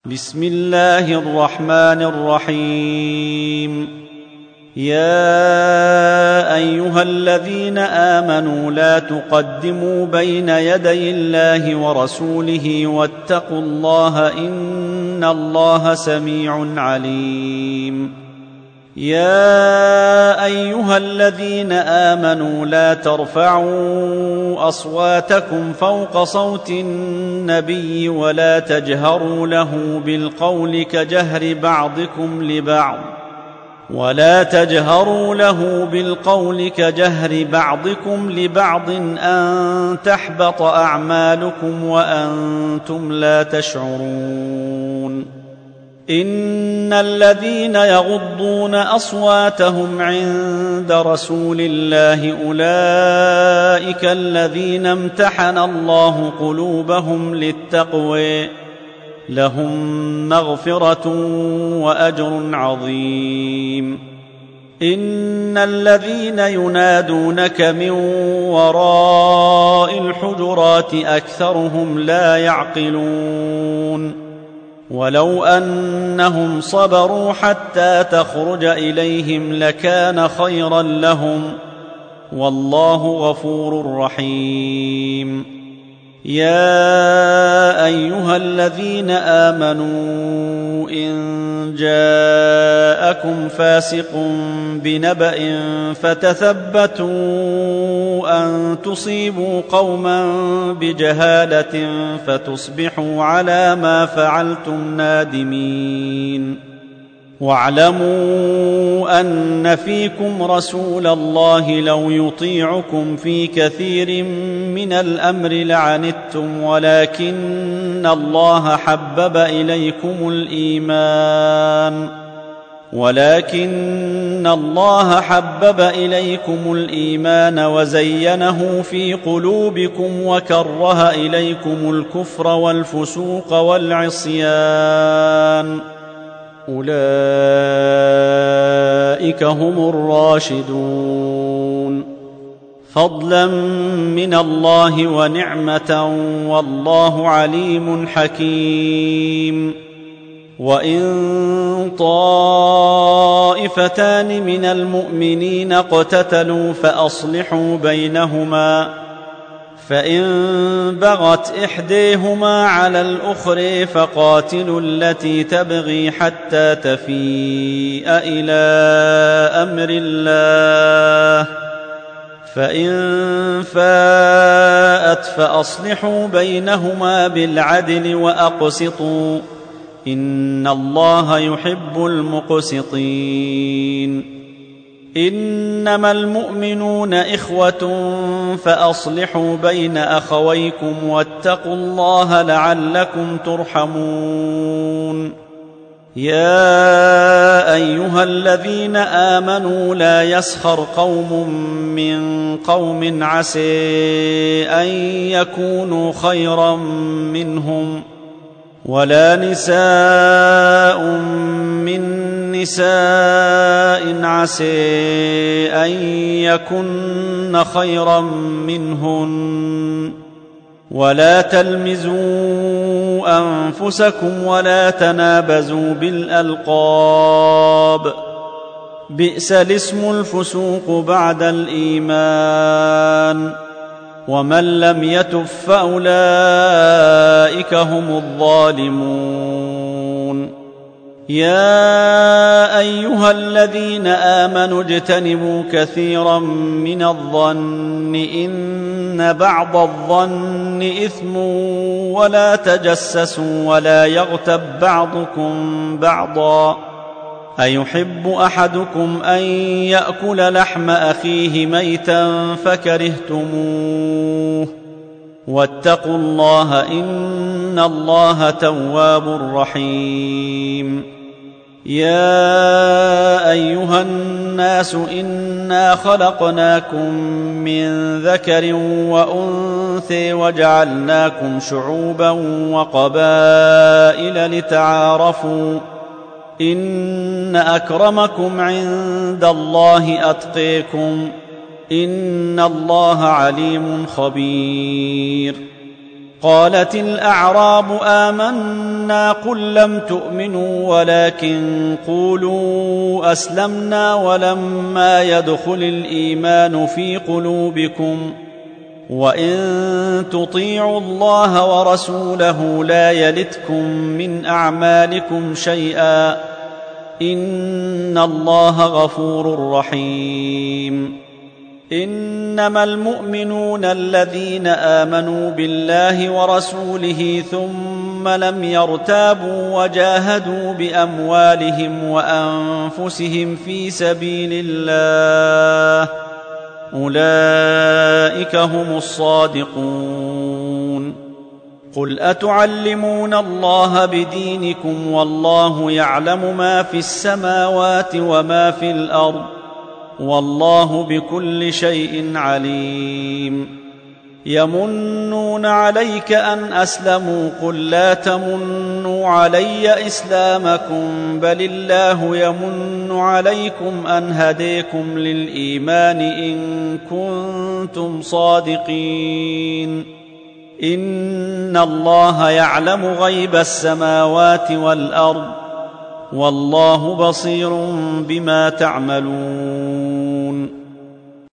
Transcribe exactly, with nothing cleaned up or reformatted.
بسم الله الرحمن الرحيم. يا أيها الذين آمنوا لا تقدموا بين يدي الله ورسوله واتقوا الله إن الله سميع عليم. يا أيها الذين آمنوا لا ترفعوا أصواتكم فوق صوت النبي ولا تجهروا له بالقول كجهر بعضكم لبعض ولا تجهروا له بالقول كجهر بعضكم لبعض أن تحبط أعمالكم وأنتم لا تشعرون. إن الذين يغضون أصواتهم عند رسول الله أولئك الذين امتحن الله قلوبهم للتقوى لهم مغفرة وأجر عظيم. إن الذين ينادونك من وراء الحجرات أكثرهم لا يعقلون. ولو أنهم صبروا حتى تخرج إليهم لكان خيرا لهم والله غفور رحيم. يا أيها الذين آمنوا إن جاءكم فاسق بنبأ فتثبتوا أن تصيبوا قوما بجهالة فتصبحوا على ما فعلتم نادمين. واعلموا أن فيكم رسول الله لو يطيعكم في كثير من الأمر لعنتم ولكن الله حبب إليكم الإيمان ولكن الله حبب إليكم الإيمان وزينه في قلوبكم وكره إليكم الكفر والفسوق والعصيان أولئك هم الراشدون فضلا من الله ونعمة والله عليم حكيم. وإن طائفتان من المؤمنين اقتتلوا فأصلحوا بينهما فإن بغت إحديهما على الأخرى فقاتلوا التي تبغي حتى تفيء إلى أمر الله فإن فاءت فأصلحوا بينهما بالعدل وأقسطوا إن الله يحب المقسطين. إنما المؤمنون إخوة فأصلحوا بين أخويكم واتقوا الله لعلكم ترحمون. يا أيها الذين آمنوا لا يسخر قوم من قوم عسى أن يكونوا خيرا منهم ولا نساء من نساء عسى أن يكن خيرا منهن ولا تلمزوا أنفسكم ولا تنابزوا بالألقاب بئس الاسم الفسوق بعد الإيمان ومن لم يتب فأولئك هم الظالمون. يا أيها الذين آمنوا اجتنبوا كثيرا من الظن إن بعض الظن إثم ولا تجسسوا ولا يغتب بعضكم بعضا أيحب أحدكم أن يأكل لحم أخيه ميتا فكرهتموه واتقوا الله إن الله تواب رحيم. يا أيها الناس إنا خلقناكم من ذكر وأنثى وجعلناكم شعوبا وقبائل لتعارفوا إن أكرمكم عند الله أتقيكم إن الله عليم خبير. قالت الأعراب آمنا قل لم تؤمنوا ولكن قولوا أسلمنا ولما يدخل الإيمان في قلوبكم وإن تطيعوا الله ورسوله لا يلتكم من أعمالكم شيئا إن الله غفور رحيم. إنما المؤمنون الذين آمنوا بالله ورسوله ثم لم يرتابوا وجاهدوا بأموالهم وأنفسهم في سبيل الله أولئك هم الصادقون. قل أتعلمون الله بدينكم والله يعلم ما في السماوات وما في الأرض والله بكل شيء عليم. يمنون عليك أن أسلموا قل لا تمنوا علي إسلامكم بل الله يمن عليكم أن هديكم للإيمان إن كنتم صادقين. إن الله يعلم غيب السماوات والأرض والله بصير بما تعملون.